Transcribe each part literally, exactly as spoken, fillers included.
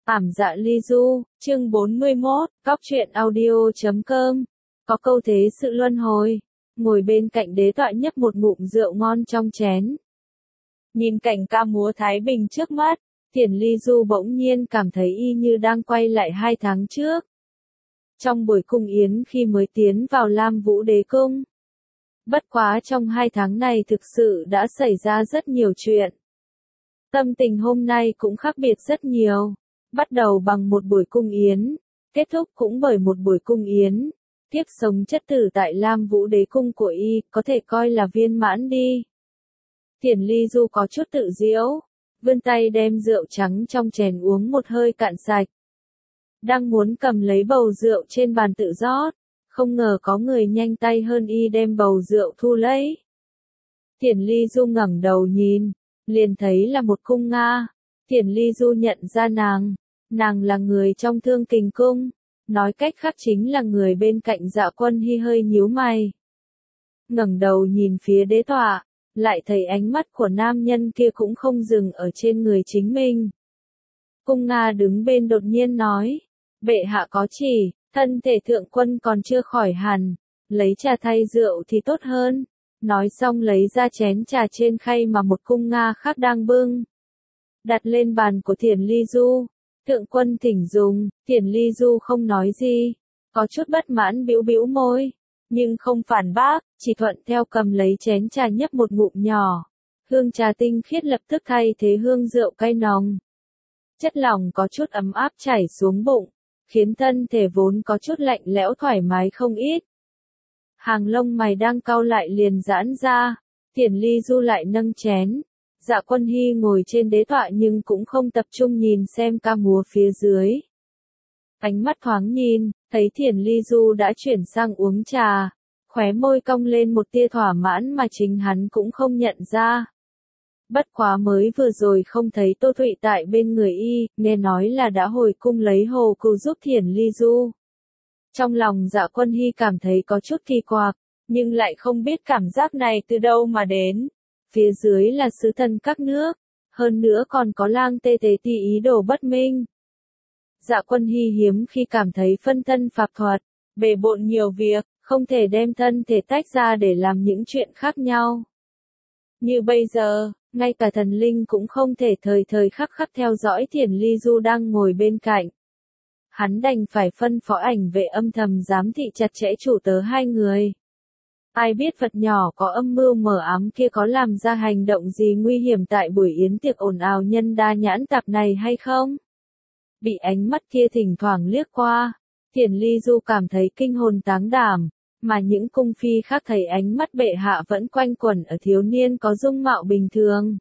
Ảm dạ ly du, chương bốn mươi mốt, cóc truyện audio chấm com. Có câu thế sự luân hồi. Ngồi bên cạnh đế tọa nhấp một ngụm rượu ngon trong chén. Nhìn cảnh ca múa Thái Bình trước mắt, Thiển Ly Du bỗng nhiên cảm thấy y như đang quay lại hai tháng trước. Trong buổi cung yến khi mới tiến vào Lam Vũ Đế Cung. Bất quá trong hai tháng này thực sự đã xảy ra rất nhiều chuyện. Tâm tình hôm nay cũng khác biệt rất nhiều. Bắt đầu bằng một buổi cung yến, kết thúc cũng bởi một buổi cung yến. Kiếp sống chất tử tại Lam Vũ Đế Cung của y, có thể coi là viên mãn đi. Thiển Ly Du có chút tự giễu, vươn tay đem rượu trắng trong chén uống một hơi cạn sạch. Đang muốn cầm lấy bầu rượu trên bàn tự rót, không ngờ có người nhanh tay hơn y đem bầu rượu thu lấy. Thiển Ly Du ngẩng đầu nhìn, liền thấy là một cung Nga. Thiển Ly Du nhận ra nàng, nàng là người trong Thương Kình Cung, nói cách khác chính là người bên cạnh Dạ Quân Hy hơi nhíu mày. Ngẩng đầu nhìn phía đế tọa, lại thấy ánh mắt của nam nhân kia cũng không dừng ở trên người chính mình. Cung Nga đứng bên đột nhiên nói, bệ hạ có chỉ, thân thể thượng quân còn chưa khỏi hẳn, lấy trà thay rượu thì tốt hơn. Nói xong lấy ra chén trà trên khay mà một cung Nga khác đang bưng. Đặt lên bàn của Thiển Ly Du. Thượng quân thỉnh dùng, Thiển Ly Du không nói gì. Có chút bất mãn bĩu bĩu môi. Nhưng không phản bác, chỉ thuận theo cầm lấy chén trà nhấp một ngụm nhỏ. Hương trà tinh khiết lập tức thay thế hương rượu cay nồng. Chất lỏng có chút ấm áp chảy xuống bụng, khiến thân thể vốn có chút lạnh lẽo thoải mái không ít. Hàng lông mày đang cau lại liền giãn ra, Thiển Ly Du lại nâng chén. Dạ Quân Hy ngồi trên đế tọa nhưng cũng không tập trung nhìn xem ca múa phía dưới. Ánh mắt thoáng nhìn, thấy Thiển Ly Du đã chuyển sang uống trà, khóe môi cong lên một tia thỏa mãn mà chính hắn cũng không nhận ra. Bất quá mới vừa rồi không thấy Tô Thụy tại bên người y, nghe nói là đã hồi cung lấy hồ cừu giúp Thiển Ly Du. Trong lòng Dạ Quân Hy cảm thấy có chút kỳ quặc, nhưng lại không biết cảm giác này từ đâu mà đến. Phía dưới là sứ thần các nước, hơn nữa còn có Lang Tê Tế Ti ý đồ bất minh. Dạ Quân Hy hiếm khi cảm thấy phân thân phạp thuật, bề bộn nhiều việc, không thể đem thân thể tách ra để làm những chuyện khác nhau. Như bây giờ, ngay cả thần linh cũng không thể thời thời khắc khắc theo dõi Thiển Ly Du đang ngồi bên cạnh. Hắn đành phải phân phó ảnh vệ âm thầm giám thị chặt chẽ chủ tớ hai người. Ai biết vật nhỏ có âm mưu mờ ám kia có làm ra hành động gì nguy hiểm tại buổi yến tiệc ồn ào nhân đa nhãn tạp này hay không? Bị ánh mắt kia thỉnh thoảng liếc qua, Thiển Ly Du cảm thấy kinh hồn táng đảm, mà những cung phi khác thấy ánh mắt bệ hạ vẫn quanh quẩn ở thiếu niên có dung mạo bình thường.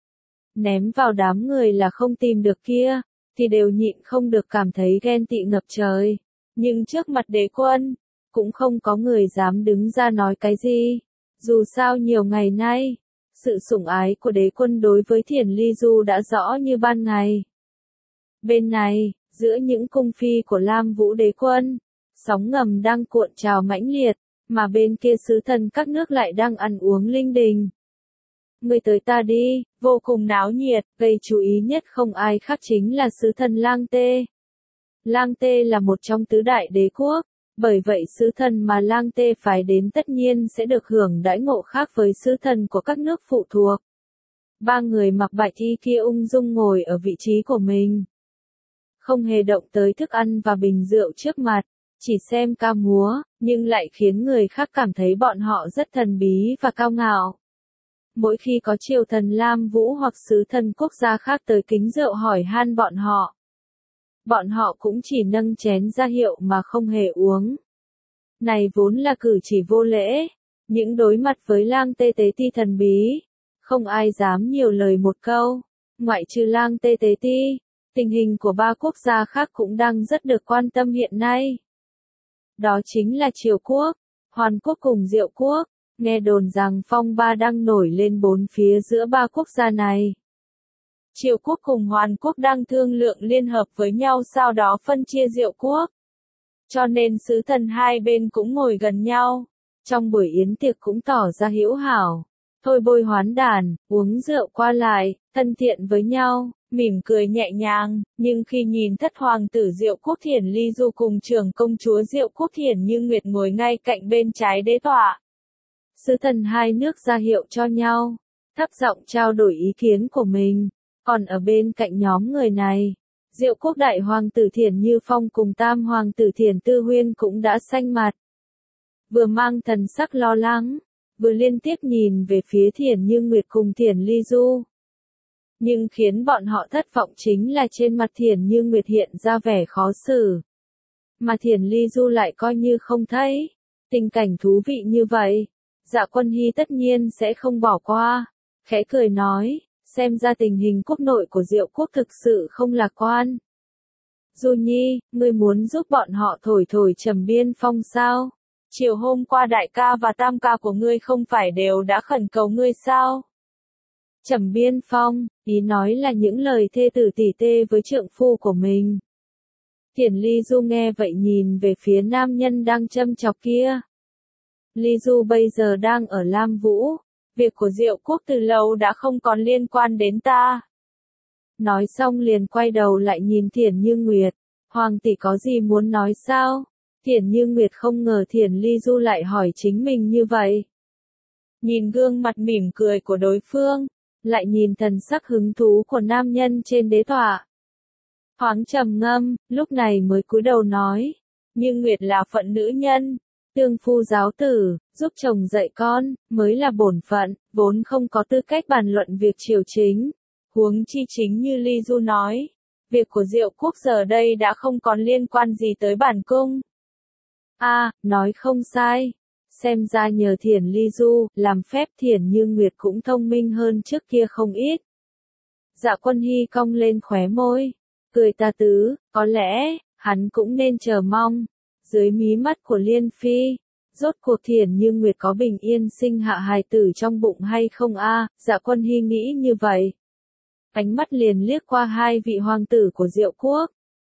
Ném vào đám người là không tìm được kia, thì đều nhịn không được cảm thấy ghen tị ngập trời. Nhưng trước mặt đế quân, cũng không có người dám đứng ra nói cái gì. Dù sao nhiều ngày nay, sự sủng ái của đế quân đối với Thiển Ly Du đã rõ như ban ngày. Bên này, giữa những cung phi của Lam Vũ Đế Quân, sóng ngầm đang cuộn trào mãnh liệt, mà bên kia sứ thần các nước lại đang ăn uống linh đình. Người tới ta đi, vô cùng náo nhiệt, gây chú ý nhất không ai khác chính là sứ thần Lang Tê. Lang Tê là một trong tứ đại đế quốc, bởi vậy sứ thần mà Lang Tê phải đến tất nhiên sẽ được hưởng đãi ngộ khác với sứ thần của các nước phụ thuộc. Ba người mặc bạch y kia ung dung ngồi ở vị trí của mình. Không hề động tới thức ăn và bình rượu trước mặt, chỉ xem ca múa, nhưng lại khiến người khác cảm thấy bọn họ rất thần bí và cao ngạo. Mỗi khi có triều thần Lam Vũ hoặc sứ thần quốc gia khác tới kính rượu hỏi han bọn họ, bọn họ cũng chỉ nâng chén ra hiệu mà không hề uống. Này vốn là cử chỉ vô lễ, những đối mặt với Lang Tê Tế Ti thần bí, không ai dám nhiều lời một câu, ngoại trừ Lang Tê Tế Ti. Tình hình của ba quốc gia khác cũng đang rất được quan tâm hiện nay. Đó chính là Triều Quốc, Hoàn Quốc cùng Diệu Quốc, nghe đồn rằng phong ba đang nổi lên bốn phía giữa ba quốc gia này. Triều Quốc cùng Hoàn Quốc đang thương lượng liên hợp với nhau sau đó phân chia Diệu Quốc. Cho nên sứ thần hai bên cũng ngồi gần nhau, trong buổi yến tiệc cũng tỏ ra hữu hảo. thôi bôi hoán đàn, uống rượu qua lại, thân thiện với nhau, mỉm cười nhẹ nhàng, nhưng khi nhìn thất hoàng tử Diệu Quốc Thiển Ly Du cùng trưởng công chúa Diệu Quốc Thiển Như Nguyệt ngồi ngay cạnh bên trái đế tọa, sứ thần hai nước ra hiệu cho nhau, thấp giọng trao đổi ý kiến của mình, còn ở bên cạnh nhóm người này, Diệu Quốc đại hoàng tử Thiển Như Phong cùng tam hoàng tử Thiển Tư Huyên cũng đã xanh mặt, vừa mang thần sắc lo lắng, vừa liên tiếp nhìn về phía Thiển Như Nguyệt cùng Thiển Ly Du. Nhưng khiến bọn họ thất vọng chính là trên mặt Thiển Như Nguyệt hiện ra vẻ khó xử. Mà Thiển Ly Du lại coi như không thấy. Tình cảnh thú vị như vậy, Dạ Quân Hy tất nhiên sẽ không bỏ qua. Khẽ cười nói, xem ra tình hình quốc nội của Diệu Quốc thực sự không lạc quan. Du Nhi, ngươi muốn giúp bọn họ thổi thổi Trầm Biên Phong sao? Chiều hôm qua đại ca và tam ca của ngươi không phải đều đã khẩn cầu ngươi sao? Trầm Biên Phong, ý nói là những lời thê tử tỉ tê với trượng phu của mình. Thiển Ly Du nghe vậy nhìn về phía nam nhân đang châm chọc kia. Ly Du bây giờ đang ở Lam Vũ, việc của Diệu Quốc từ lâu đã không còn liên quan đến ta. Nói xong liền quay đầu lại nhìn Thiển Như Nguyệt, Hoàng tỷ có gì muốn nói sao? Thiển Như Nguyệt không ngờ Thiển Ly Du lại hỏi chính mình như vậy. Nhìn gương mặt mỉm cười của đối phương, lại nhìn thần sắc hứng thú của nam nhân trên đế tọa. Thoáng trầm ngâm, lúc này mới cúi đầu nói, Như Nguyệt là phận nữ nhân, tương phu giáo tử, giúp chồng dạy con, mới là bổn phận, vốn không có tư cách bàn luận việc triều chính. Huống chi chính như Ly Du nói, việc của Diệu Quốc giờ đây đã không còn liên quan gì tới bản cung. A, à, nói không sai. Xem ra nhờ Thiển Ly Du, làm phép Thiển Như Nguyệt cũng thông minh hơn trước kia không ít. Dạ Quân Hy cong lên khóe môi, cười ta tứ, có lẽ, hắn cũng nên chờ mong. Dưới mí mắt của Liên Phi, rốt cuộc Thiển Như Nguyệt có bình yên sinh hạ hài tử trong bụng hay không a? À, Dạ Quân Hy nghĩ như vậy. Ánh mắt liền liếc qua hai vị hoàng tử của Diệu Quốc.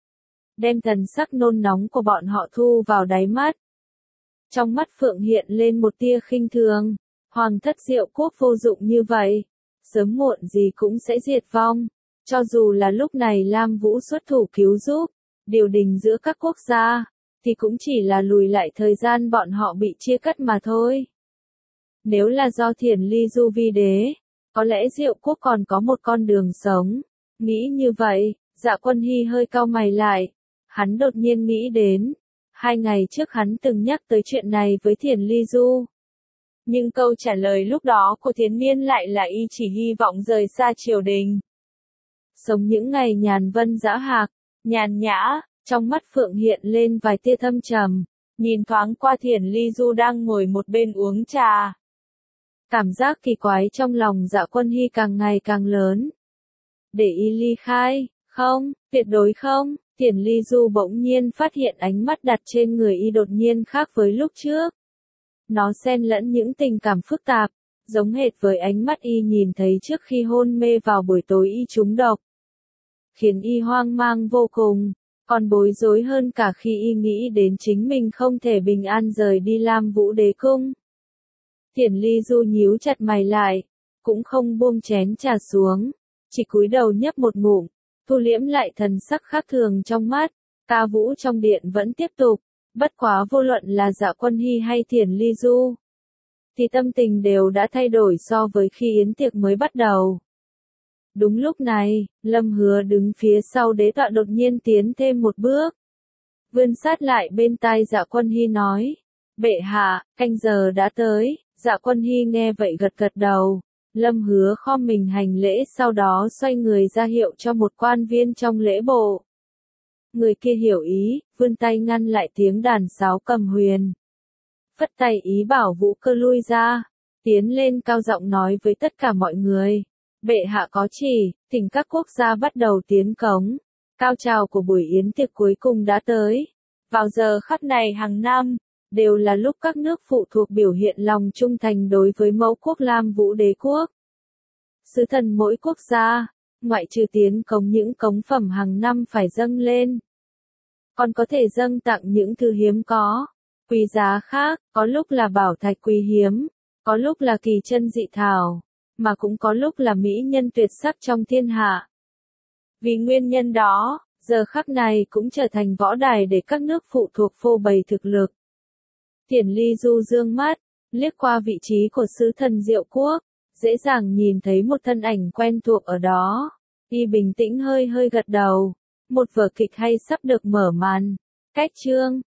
Đem thần sắc nôn nóng của bọn họ thu vào đáy mắt. Trong mắt Phượng hiện lên một tia khinh thường, hoàng thất Diệu Quốc vô dụng như vậy, sớm muộn gì cũng sẽ diệt vong, cho dù là lúc này Lam Vũ xuất thủ cứu giúp, điều đình giữa các quốc gia, thì cũng chỉ là lùi lại thời gian bọn họ bị chia cắt mà thôi. Nếu là do Thiển Ly Du vi đế, có lẽ Diệu Quốc còn có một con đường sống, nghĩ như vậy, Dạ Quân Hy hơi cau mày lại, hắn đột nhiên nghĩ đến. Hai ngày trước hắn từng nhắc tới chuyện này với Thiển Ly Du. Nhưng câu trả lời lúc đó của Thiến Niên lại là y chỉ hy vọng rời xa triều đình. Sống những ngày nhàn vân dã hạc, nhàn nhã, trong mắt Phượng hiện lên vài tia thâm trầm, nhìn thoáng qua Thiển Ly Du đang ngồi một bên uống trà. Cảm giác kỳ quái trong lòng Dạ Quân Hy càng ngày càng lớn. Để y ly khai, không, tuyệt đối không. Thiển Ly Du bỗng nhiên phát hiện ánh mắt đặt trên người y đột nhiên khác với lúc trước. Nó xen lẫn những tình cảm phức tạp, giống hệt với ánh mắt y nhìn thấy trước khi hôn mê vào buổi tối y trúng độc. Khiến y hoang mang vô cùng, còn bối rối hơn cả khi y nghĩ đến chính mình không thể bình an rời đi Lam Vũ Đế Cung. Thiển Ly Du nhíu chặt mày lại, cũng không buông chén trà xuống, chỉ cúi đầu nhấp một ngụm. Thu liễm lại thần sắc khác thường trong mắt, ca vũ trong điện vẫn tiếp tục, bất quá vô luận là Dạ Quân Hy hay Thiển Ly Du, thì tâm tình đều đã thay đổi so với khi yến tiệc mới bắt đầu. Đúng lúc này, Lâm Hứa đứng phía sau đế tọa đột nhiên tiến thêm một bước. Vươn sát lại bên tai Dạ Quân Hy nói, bệ hạ, canh giờ đã tới, Dạ Quân Hy nghe vậy gật gật đầu. Lâm Hứa khom mình hành lễ sau đó xoay người ra hiệu cho một quan viên trong lễ bộ. Người kia hiểu ý, vươn tay ngăn lại tiếng đàn sáo cầm huyền. Phất tay ý bảo Vũ Cơ lui ra, tiến lên cao giọng nói với tất cả mọi người. Bệ hạ có chỉ, thỉnh các quốc gia bắt đầu tiến cống. Cao trào của buổi yến tiệc cuối cùng đã tới. Vào giờ khắc này hàng năm, đều là lúc các nước phụ thuộc biểu hiện lòng trung thành đối với mẫu quốc Lam Vũ Đế Quốc. Sứ thần mỗi quốc gia, ngoại trừ tiến cống những cống phẩm hàng năm phải dâng lên, còn có thể dâng tặng những thứ hiếm có, quý giá khác, có lúc là bảo thạch quý hiếm, Có lúc là kỳ chân dị thảo, mà cũng có lúc là mỹ nhân tuyệt sắc trong thiên hạ. Vì nguyên nhân đó, giờ khắc này cũng trở thành võ đài để các nước phụ thuộc phô bày thực lực. Thiển Ly Du dương mắt, liếc qua vị trí của sứ thần Diệu Quốc, dễ dàng nhìn thấy một thân ảnh quen thuộc ở đó. Y bình tĩnh hơi hơi gật đầu, một vở kịch hay sắp được mở màn. Cách chương